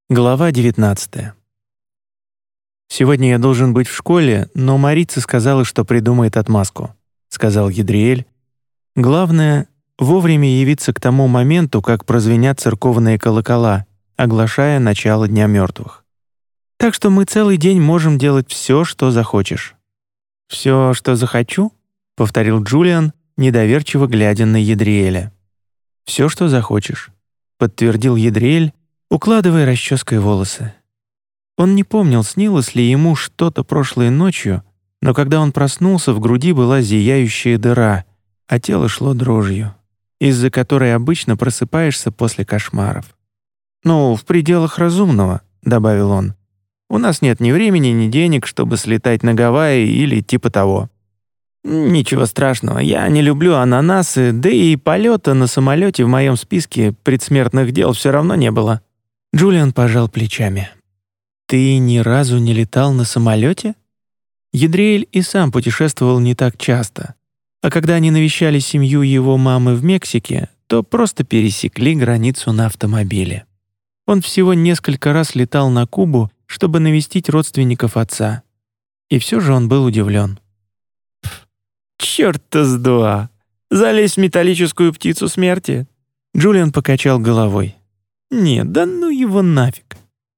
Глава 19. «Сегодня я должен быть в школе, но Марица сказала, что придумает отмазку», — сказал Едриэль. «Главное — вовремя явиться к тому моменту, как прозвенят церковные колокола, оглашая начало Дня мертвых. Так что мы целый день можем делать все, что захочешь». «Все, что захочу?» — повторил Джулиан, недоверчиво глядя на Едриэля. «Все, что захочешь», — подтвердил Едриэль, укладывая расческой волосы. Он не помнил, снилось ли ему что-то прошлой ночью, но когда он проснулся, в груди была зияющая дыра, а тело шло дрожью, из-за которой обычно просыпаешься после кошмаров. «Ну, в пределах разумного», — добавил он. «У нас нет ни времени, ни денег, чтобы слетать на Гавайи или типа того». «Ничего страшного, я не люблю ананасы, да и полета на самолете в моем списке предсмертных дел все равно не было». Джулиан пожал плечами. «Ты ни разу не летал на самолете?» Едриэль и сам путешествовал не так часто, а когда они навещали семью его мамы в Мексике, то просто пересекли границу на автомобиле. Он всего несколько раз летал на Кубу, чтобы навестить родственников отца. И все же он был удивлен. «Чёрта с два! Залезь в металлическую птицу смерти!» Джулиан покачал головой. «Нет, да ну его нафиг!»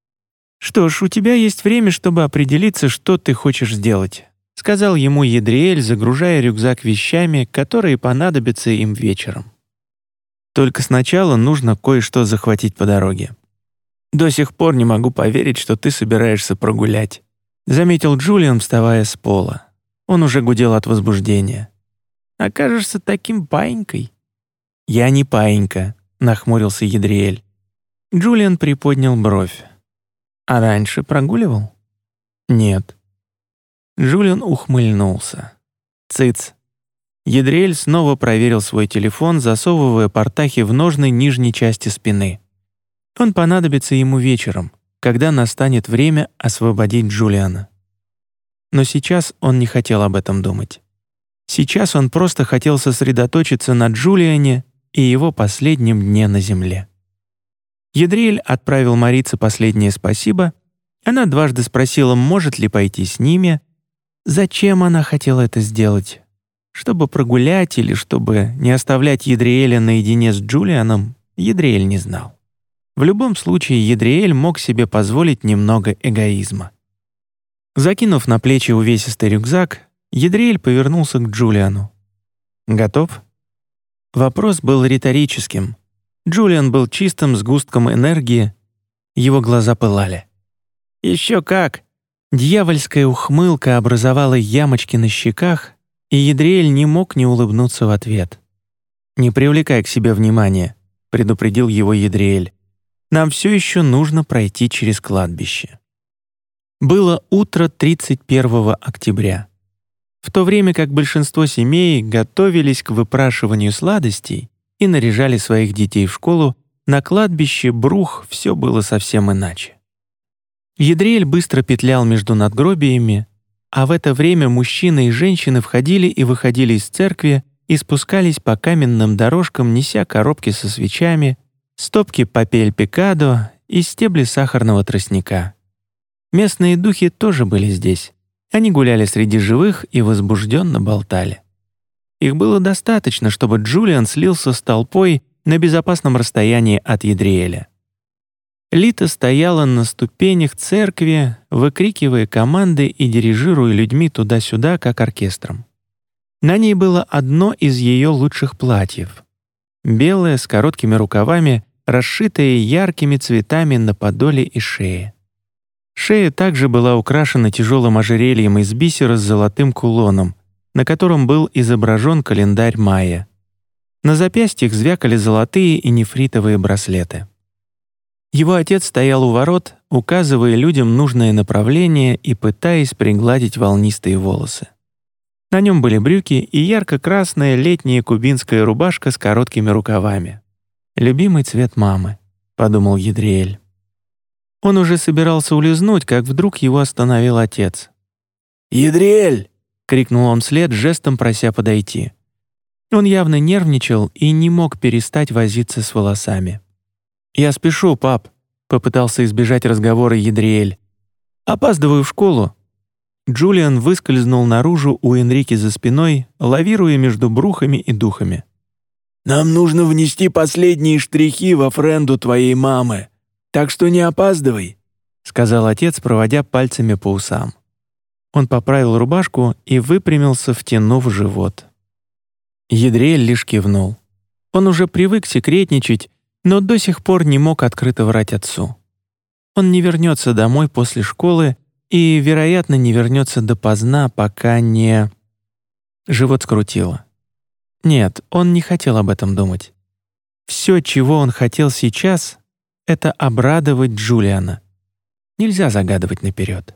«Что ж, у тебя есть время, чтобы определиться, что ты хочешь сделать», сказал ему Едриэль, загружая рюкзак вещами, которые понадобятся им вечером. «Только сначала нужно кое-что захватить по дороге». «До сих пор не могу поверить, что ты собираешься прогулять», заметил Джулиан, вставая с пола. Он уже гудел от возбуждения. «Окажешься таким паинькой». «Я не паинька», нахмурился Едриэль. Джулиан приподнял бровь. «А раньше прогуливал?» «Нет». Джулиан ухмыльнулся. «Цыц». Едриэль снова проверил свой телефон, засовывая портахи в ножны нижней части спины. Он понадобится ему вечером, когда настанет время освободить Джулиана. Но сейчас он не хотел об этом думать. Сейчас он просто хотел сосредоточиться на Джулиане и его последнем дне на земле. Едриэль отправил Марице последнее спасибо. Она дважды спросила, может ли пойти с ними. Зачем она хотела это сделать? Чтобы прогулять или чтобы не оставлять Едриэля наедине с Джулианом, Едриэль не знал. В любом случае, Едриэль мог себе позволить немного эгоизма. Закинув на плечи увесистый рюкзак, Едриэль повернулся к Джулиану. «Готов?» Вопрос был риторическим. Джулиан был чистым сгустком энергии, его глаза пылали. «Еще как!» Дьявольская ухмылка образовала ямочки на щеках, и Едриэль не мог не улыбнуться в ответ. «Не привлекай к себе внимания», — предупредил его Едриэль. «Нам все еще нужно пройти через кладбище». Было утро 31 октября. В то время как большинство семей готовились к выпрашиванию сладостей и наряжали своих детей в школу, на кладбище Брух все было совсем иначе. Едриэль быстро петлял между надгробиями, а в это время мужчины и женщины входили и выходили из церкви и спускались по каменным дорожкам, неся коробки со свечами, стопки папель-пикадо и стебли сахарного тростника. Местные духи тоже были здесь. Они гуляли среди живых и возбужденно болтали. Их было достаточно, чтобы Джулиан слился с толпой на безопасном расстоянии от Едриэля. Лита стояла на ступенях церкви, выкрикивая команды и дирижируя людьми туда-сюда, как оркестром. На ней было одно из ее лучших платьев. Белое, с короткими рукавами, расшитое яркими цветами на подоле и шее. Шея также была украшена тяжелым ожерельем из бисера с золотым кулоном, на котором был изображен календарь майя. На запястьях звякали золотые и нефритовые браслеты. Его отец стоял у ворот, указывая людям нужное направление и пытаясь пригладить волнистые волосы. На нем были брюки и ярко-красная летняя кубинская рубашка с короткими рукавами. «Любимый цвет мамы», — подумал Едриэль. Он уже собирался улизнуть, как вдруг его остановил отец. «Едриэль!» — крикнул он вслед, жестом прося подойти. Он явно нервничал и не мог перестать возиться с волосами. «Я спешу, пап». попытался избежать разговора Едриэль. «Опаздываю в школу». Джулиан выскользнул наружу у Энрике за спиной, лавируя между брухами и духами. «Нам нужно внести последние штрихи во френду твоей мамы, так что не опаздывай», — сказал отец, проводя пальцами по усам. Он поправил рубашку и выпрямился, втянув живот. Едриэль лишь кивнул. Он уже привык секретничать, но до сих пор не мог открыто врать отцу. Он не вернется домой после школы и, вероятно, не вернется допоздна, пока не... Живот скрутило. Нет, он не хотел об этом думать. Все, чего он хотел сейчас, это обрадовать Джулиана. Нельзя загадывать наперед.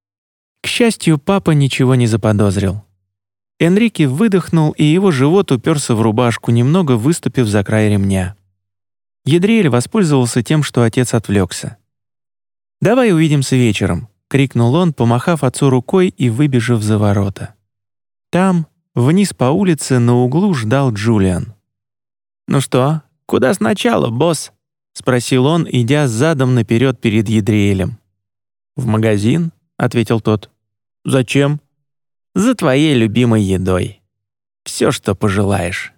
К счастью, папа ничего не заподозрил. Энрике выдохнул, и его живот уперся в рубашку, немного выступив за край ремня. Едриэль воспользовался тем, что отец отвлекся. «Давай увидимся вечером», — крикнул он, помахав отцу рукой и выбежав за ворота. Там, вниз по улице, на углу ждал Джулиан. «Ну что, куда сначала, босс?» — спросил он, идя задом наперед перед Едриэлем. «В магазин», — ответил тот. «Зачем?» «За твоей любимой едой. Все, что пожелаешь».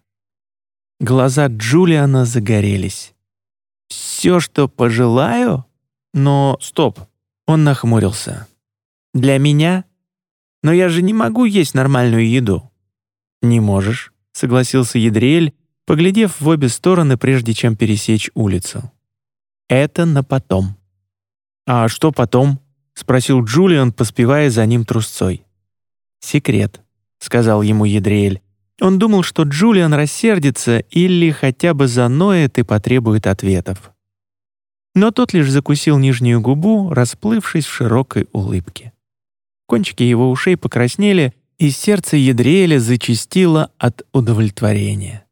Глаза Джулиана загорелись. «Все, что пожелаю? Но стоп!» Он нахмурился. «Для меня? Но я же не могу есть нормальную еду». «Не можешь», — согласился Едриэль, поглядев в обе стороны, прежде чем пересечь улицу. «Это на потом». «А что потом?» — спросил Джулиан, поспевая за ним трусцой. «Секрет», — сказал ему Едриэль. Он думал, что Джулиан рассердится или хотя бы заноет и потребует ответов. Но тот лишь закусил нижнюю губу, расплывшись в широкой улыбке. Кончики его ушей покраснели, и сердце Едриэля зачастило от удовлетворения.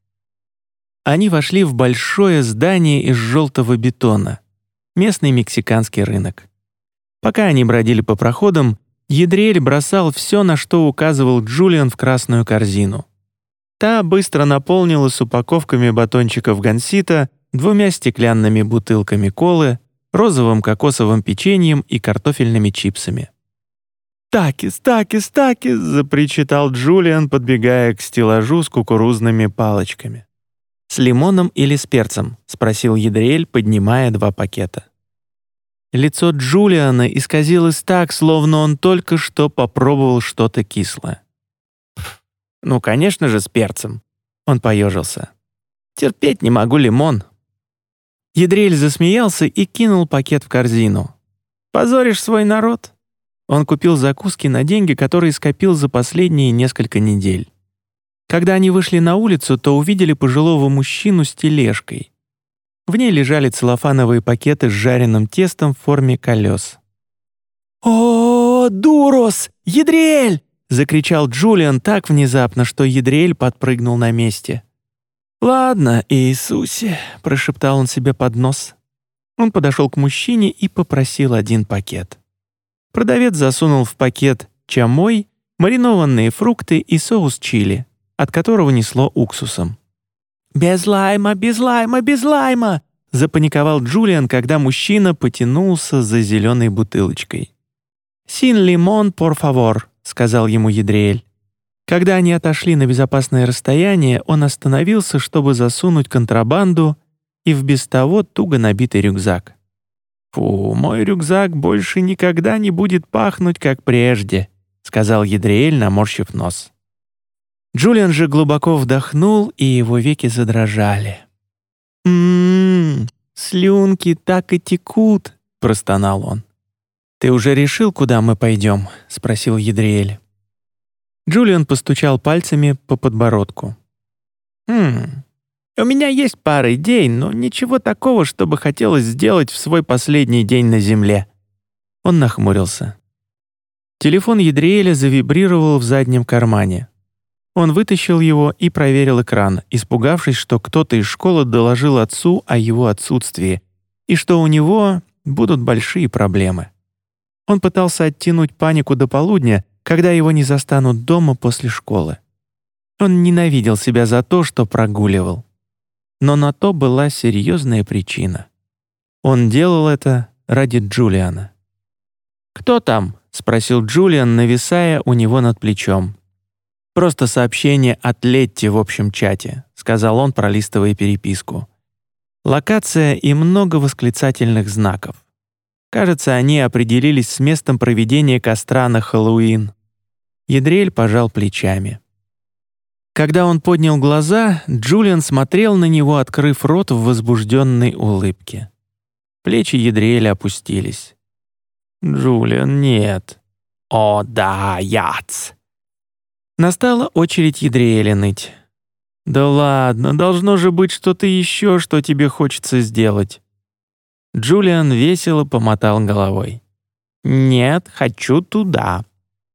Они вошли в большое здание из желтого бетона, местный мексиканский рынок. Пока они бродили по проходам, Едриэль бросал все, на что указывал Джулиан, в красную корзину. Та быстро наполнилась упаковками батончиков гансита, 2 стеклянными бутылками колы, розовым кокосовым печеньем и картофельными чипсами. «Такис, такис, такис!» — запричитал Джулиан, подбегая к стеллажу с кукурузными палочками. «С лимоном или с перцем?» — спросил Едриэль, поднимая 2 пакета. Лицо Джулиана исказилось так, словно он только что попробовал что-то кислое. «Ну, конечно же, с перцем!» — он поежился. «Терпеть не могу лимон!» Едриэль засмеялся и кинул пакет в корзину. «Позоришь свой народ?» Он купил закуски на деньги, которые скопил за последние несколько недель. Когда они вышли на улицу, то увидели пожилого мужчину с тележкой. В ней лежали целлофановые пакеты с жареным тестом в форме колес. «О, дурос! Едриэль!» — закричал Джулиан так внезапно, что Едриэль подпрыгнул на месте. «Ладно, Иисусе», — прошептал он себе под нос. Он подошел к мужчине и попросил 1 пакет. Продавец засунул в пакет чамой, маринованные фрукты и соус чили, от которого несло уксусом. «Без лайма, без лайма, без лайма!» — запаниковал Джулиан, когда мужчина потянулся за зеленой бутылочкой. «Син лимон, por favor», — сказал ему Едриэль. Когда они отошли на безопасное расстояние, он остановился, чтобы засунуть контрабанду и в без того туго набитый рюкзак. «Фу, мой рюкзак больше никогда не будет пахнуть, как прежде», — сказал Едриэль, наморщив нос. Джулиан же глубоко вдохнул, и его веки задрожали. Слюнки так и текут», — простонал он. «Ты уже решил, куда мы пойдем?» — спросил Едриэль. Джулиан постучал пальцами по подбородку. У меня есть пара идей, но ничего такого, чтобы хотелось сделать в свой последний день на земле». Он нахмурился. Телефон Едриэля завибрировал в заднем кармане. Он вытащил его и проверил экран, испугавшись, что кто-то из школы доложил отцу о его отсутствии и что у него будут большие проблемы. Он пытался оттянуть панику до полудня, когда его не застанут дома после школы. Он ненавидел себя за то, что прогуливал. Но на то была серьезная причина. Он делал это ради Джулиана. «Кто там?» — спросил Джулиан, нависая у него над плечом. «Просто сообщение от Летти в общем чате», — сказал он, пролистывая переписку. Локация и много восклицательных знаков. Кажется, они определились с местом проведения костра на Хэллоуин. Ядриэль пожал плечами. Когда он поднял глаза, Джулиан смотрел на него, открыв рот в возбужденной улыбке. Плечи Ядриэля опустились. «Джулиан, нет». «О, да, яц!» Настала очередь Ядриэля ныть. «Да ладно, должно же быть что-то еще, что тебе хочется сделать». Джулиан весело помотал головой. «Нет, хочу туда».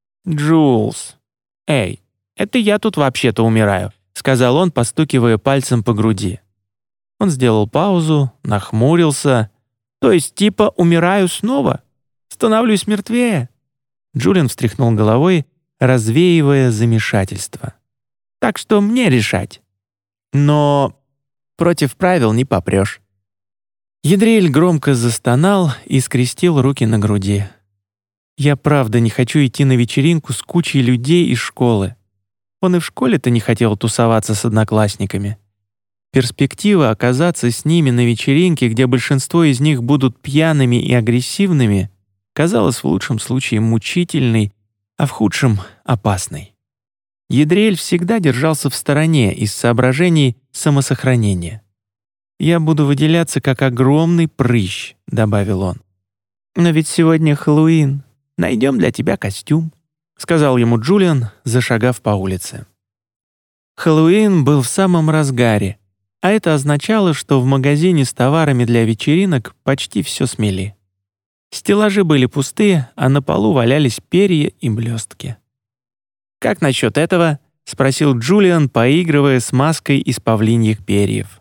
«Джулс, эй, это я тут вообще-то умираю», — сказал он, постукивая пальцем по груди. Он сделал паузу, нахмурился. «То есть типа умираю снова? Становлюсь мертвее?» Джулиан встряхнул головой, развеивая замешательство. «Так что мне решать. Но против правил не попрешь». Ядриэль громко застонал и скрестил руки на груди. «Я правда не хочу идти на вечеринку с кучей людей из школы. Он и в школе-то не хотел тусоваться с одноклассниками. Перспектива оказаться с ними на вечеринке, где большинство из них будут пьяными и агрессивными, казалась в лучшем случае мучительной, а в худшем — опасной. Ядриэль всегда держался в стороне из соображений самосохранения. «Я буду выделяться как огромный прыщ», — добавил он. «Но ведь сегодня Хэллоуин. Найдем для тебя костюм», — сказал ему Джулиан, зашагав по улице. Хэллоуин был в самом разгаре, а это означало, что в магазине с товарами для вечеринок почти все смели. Стеллажи были пустые, а на полу валялись перья и блестки. «Как насчет этого?» — спросил Джулиан, поигрывая с маской из павлиньих перьев.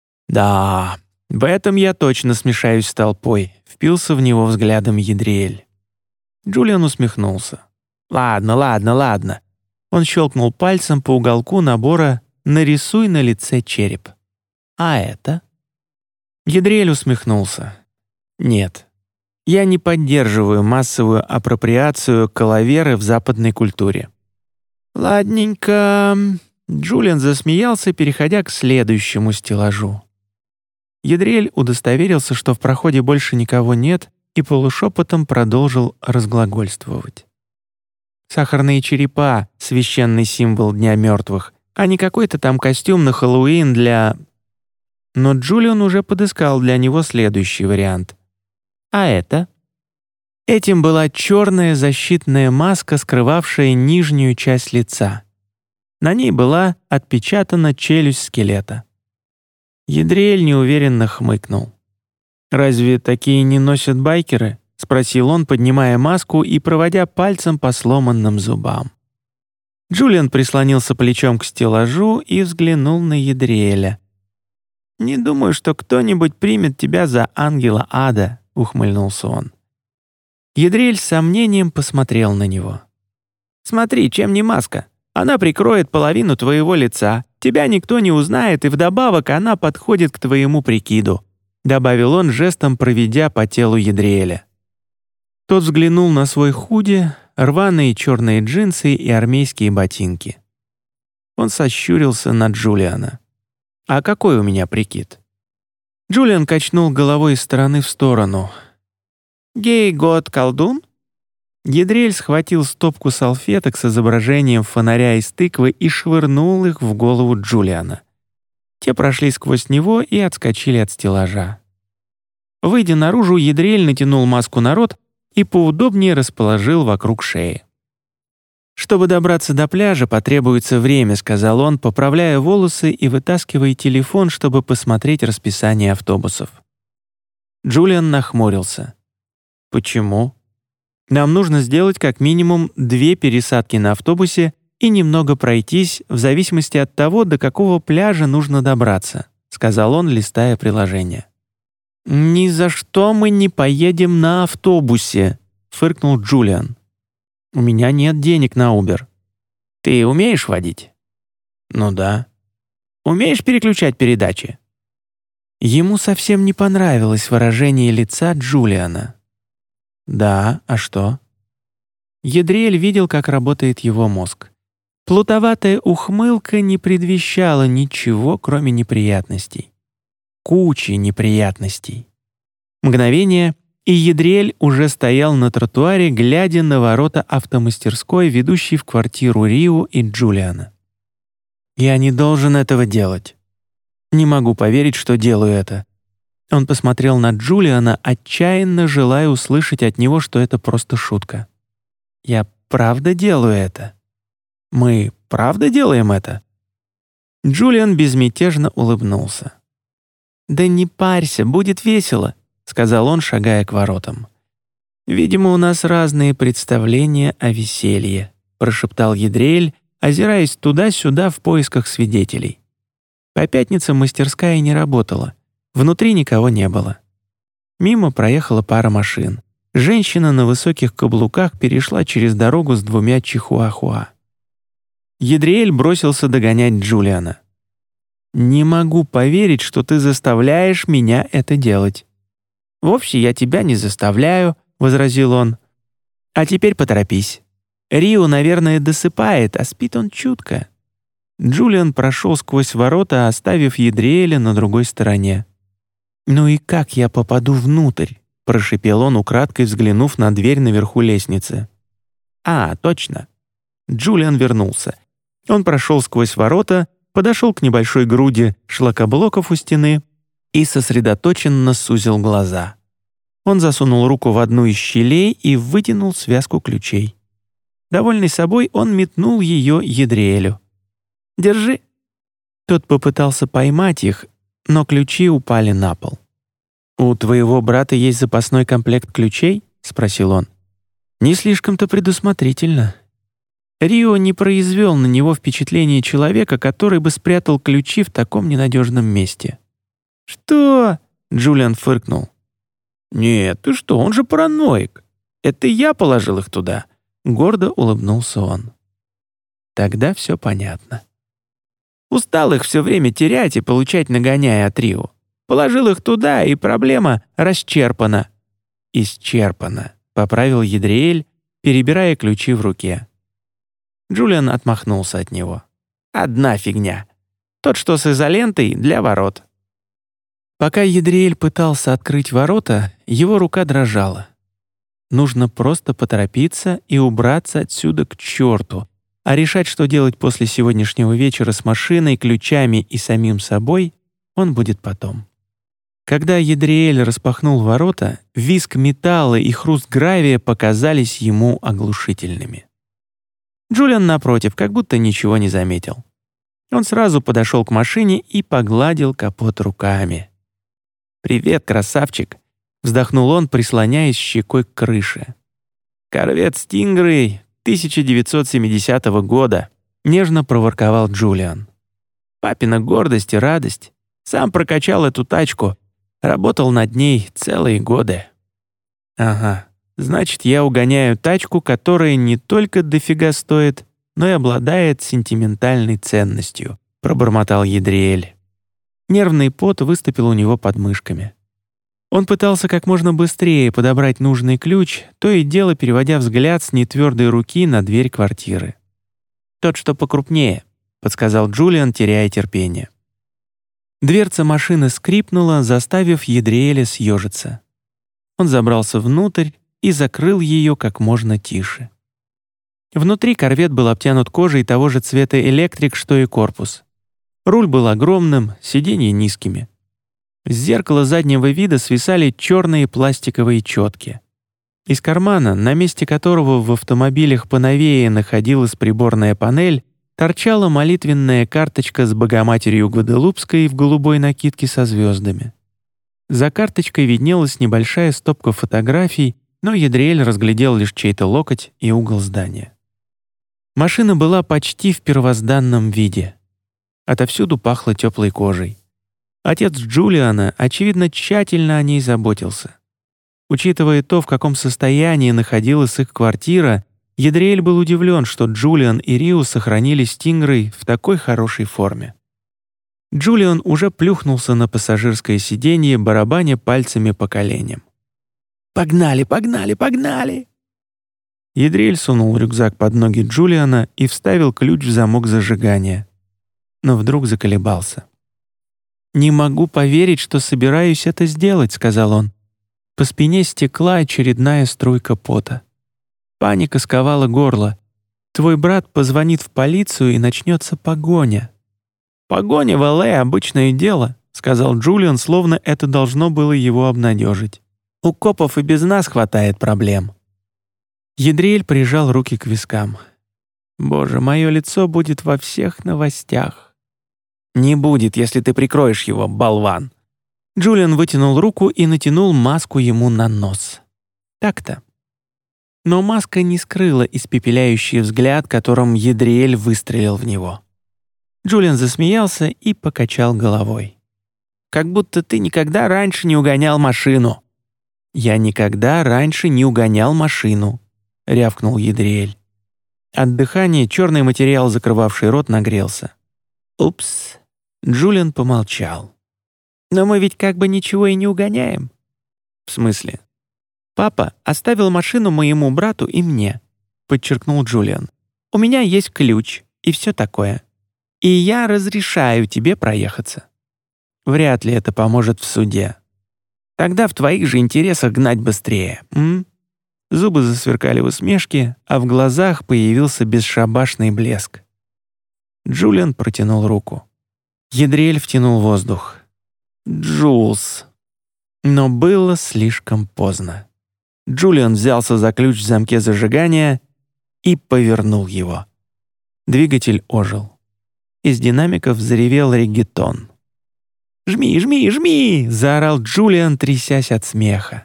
«Да, в этом я точно смешаюсь с толпой», — впился в него взглядом Ядриэль. Джулиан усмехнулся. «Ладно». Он щелкнул пальцем по уголку набора «Нарисуй на лице череп». «А это?» Ядриэль усмехнулся. «Нет, я не поддерживаю массовую апроприацию калаверы в западной культуре». «Ладненько». Джулиан засмеялся, переходя к следующему стеллажу. Ядриэль удостоверился, что в проходе больше никого нет, и полушепотом продолжил разглагольствовать. «Сахарные черепа — священный символ Дня мертвых, а не какой-то там костюм на Хэллоуин для...» Но Джулиан уже подыскал для него следующий вариант. «А это?» Этим была черная защитная маска, скрывавшая нижнюю часть лица. На ней была отпечатана челюсть скелета. Ядриэль неуверенно хмыкнул. «Разве такие не носят байкеры?» — спросил он, поднимая маску и проводя пальцем по сломанным зубам. Джулиан прислонился плечом к стеллажу и взглянул на Ядриэля. «Не думаю, что кто-нибудь примет тебя за ангела ада», — ухмыльнулся он. Ядриэль с сомнением посмотрел на него. «Смотри, чем не маска. Она прикроет половину твоего лица, тебя никто не узнает, и вдобавок она подходит к твоему прикиду», добавил он, жестом проведя по телу Ядриэля. Тот взглянул на свой худи, рваные черные джинсы и армейские ботинки. Он сощурился на Джулиана. «А какой у меня прикид?» Джулиан качнул головой из стороны в сторону. «Гей-год-колдун?» Ядриэль схватил стопку салфеток с изображением фонаря из тыквы и швырнул их в голову Джулиана. Те прошли сквозь него и отскочили от стеллажа. Выйдя наружу, Ядриэль натянул маску на рот и поудобнее расположил вокруг шеи. «Чтобы добраться до пляжа, потребуется время», — сказал он, поправляя волосы и вытаскивая телефон, чтобы посмотреть расписание автобусов. Джулиан нахмурился. «Почему?» «Нам нужно сделать как минимум 2 пересадки на автобусе и немного пройтись, в зависимости от того, до какого пляжа нужно добраться», — сказал он, листая приложение. «Ни за что мы не поедем на автобусе», — фыркнул Джулиан. «У меня нет денег на Uber». «Ты умеешь водить?» «Ну да». «Умеешь переключать передачи?» Ему совсем не понравилось выражение лица Джулиана. «Да, а что?» Едриэль видел, как работает его мозг. Плутоватая ухмылка не предвещала ничего, кроме неприятностей. Кучи неприятностей. Мгновение, и Едриэль уже стоял на тротуаре, глядя на ворота автомастерской, ведущей в квартиру Рио и Джулиана. «Я не должен этого делать. Не могу поверить, что делаю это». Он посмотрел на Джулиана, отчаянно желая услышать от него, что это просто шутка. «Я правда делаю это? Мы правда делаем это?» Джулиан безмятежно улыбнулся. «Да не парься, будет весело», — сказал он, шагая к воротам. «Видимо, у нас разные представления о веселье», — прошептал Едриэль, озираясь туда-сюда в поисках свидетелей. По пятницам мастерская не работала, внутри никого не было. Мимо проехала пара машин. Женщина на высоких каблуках перешла через дорогу с 2 чихуахуа. Едриэль бросился догонять Джулиана. «Не могу поверить, что ты заставляешь меня это делать». «Вовсе я тебя не заставляю», — возразил он. «А теперь поторопись. Рио, наверное, досыпает, а спит он чутко». Джулиан прошел сквозь ворота, оставив Едриэля на другой стороне. «Ну и как я попаду внутрь?» — прошипел он, украдкой взглянув на дверь наверху лестницы. «А, точно». Джулиан вернулся. Он прошел сквозь ворота, подошел к небольшой груди шлакоблоков у стены и сосредоточенно сузил глаза. Он засунул руку в одну из щелей и вытянул связку ключей. Довольный собой, он метнул ее Едриэлю. «Держи». Тот попытался поймать их, но ключи упали на пол. «У твоего брата есть запасной комплект ключей?» — спросил он. «Не слишком-то предусмотрительно». Рио не произвел на него впечатление человека, который бы спрятал ключи в таком ненадежном месте. «Что?» — Джулиан фыркнул. «Нет, ты что, он же параноик. Это я положил их туда», — гордо улыбнулся он. Тогда все понятно. Устал их все время терять и получать нагоняя от Рио. Положил их туда, и проблема расчерпана. «Исчерпана», — поправил Едриэль, перебирая ключи в руке. Джулиан отмахнулся от него. «Одна фигня. Тот, что с изолентой, для ворот». Пока Едриэль пытался открыть ворота, его рука дрожала. Нужно просто поторопиться и убраться отсюда к черту, а решать, что делать после сегодняшнего вечера с машиной, ключами и самим собой, он будет потом. Когда Едриэль распахнул ворота, визг металла и хруст гравия показались ему оглушительными. Джулиан, напротив, как будто ничего не заметил. Он сразу подошел к машине и погладил капот руками. «Привет, красавчик!» — вздохнул он, прислоняясь щекой к крыше. «Корвет «Стингрей» 1970 года», — нежно проворковал Джулиан. «Папина гордость и радость. Сам прокачал эту тачку, работал над ней целые годы». «Ага, значит, я угоняю тачку, которая не только дофига стоит, но и обладает сентиментальной ценностью», — пробормотал Едриэль. Нервный пот выступил у него под мышками. Он пытался как можно быстрее подобрать нужный ключ, то и дело переводя взгляд с нетвердой руки на дверь квартиры. «Тот, что покрупнее», — подсказал Джулиан, теряя терпение. Дверца машины скрипнула, заставив Едриэля съежиться. Он забрался внутрь и закрыл ее как можно тише. Внутри корвет был обтянут кожей того же цвета электрик, что и корпус. Руль был огромным, сиденья низкими. С зеркала заднего вида свисали черные пластиковые четки. Из кармана, на месте которого в автомобилях поновее находилась приборная панель, торчала молитвенная карточка с Богоматерью Гваделупской в голубой накидке со звездами. За карточкой виднелась небольшая стопка фотографий, но Едриэль разглядел лишь чей-то локоть и угол здания. Машина была почти в первозданном виде. Отовсюду пахло теплой кожей. Отец Джулиана, очевидно, тщательно о ней заботился. Учитывая то, в каком состоянии находилась их квартира, Едриэль был удивлен, что Джулиан и Рио сохранили «Стингрей» в такой хорошей форме. Джулиан уже плюхнулся на пассажирское сиденье, барабаня пальцами по коленям. «Погнали, погнали, погнали!» Ядриэль сунул рюкзак под ноги Джулиана и вставил ключ в замок зажигания. Но вдруг заколебался. «Не могу поверить, что собираюсь это сделать», — сказал он. По спине стекла очередная струйка пота. Паника сковала горло. «Твой брат позвонит в полицию, и начнется погоня». «Погоня в Л.А. — обычное дело», — сказал Джулиан, словно это должно было его обнадежить. «У копов и без нас хватает проблем». Ядриэль прижал руки к вискам. «Боже, мое лицо будет во всех новостях». «Не будет, если ты прикроешь его, болван». Джулиан вытянул руку и натянул маску ему на нос. Так-то. Но маска не скрыла испепеляющий взгляд, которым Ядриэль выстрелил в него. Джулиан засмеялся и покачал головой. «Как будто ты никогда раньше не угонял машину». «Я никогда раньше не угонял машину», — рявкнул Ядриэль. От дыхания черный материал, закрывавший рот, нагрелся. «Упс». Джулиан помолчал. «Но мы ведь как бы ничего и не угоняем». «В смысле?» «Папа оставил машину моему брату и мне», — подчеркнул Джулиан. «У меня есть ключ и все такое. И я разрешаю тебе проехаться. Вряд ли это поможет в суде. Тогда в твоих же интересах гнать быстрее, м?» Зубы засверкали в усмешке, а в глазах появился бесшабашный блеск. Джулиан протянул руку. Ядриэль втянул воздух. «Джулс». Но было слишком поздно. Джулиан взялся за ключ в замке зажигания и повернул его. Двигатель ожил. Из динамиков заревел реггетон. «Жми, жми, жми!» — заорал Джулиан, трясясь от смеха.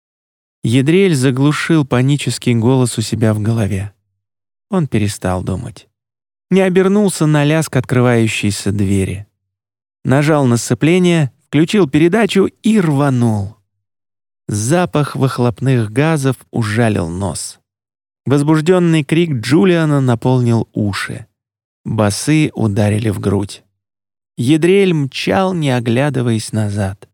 Ядриэль заглушил панический голос у себя в голове. Он перестал думать. Не обернулся на лязг открывающейся двери. Нажал на сцепление, включил передачу и рванул. Запах выхлопных газов ужалил нос. Возбужденный крик Джулиана наполнил уши. Басы ударили в грудь. Ядриэль мчал, не оглядываясь назад.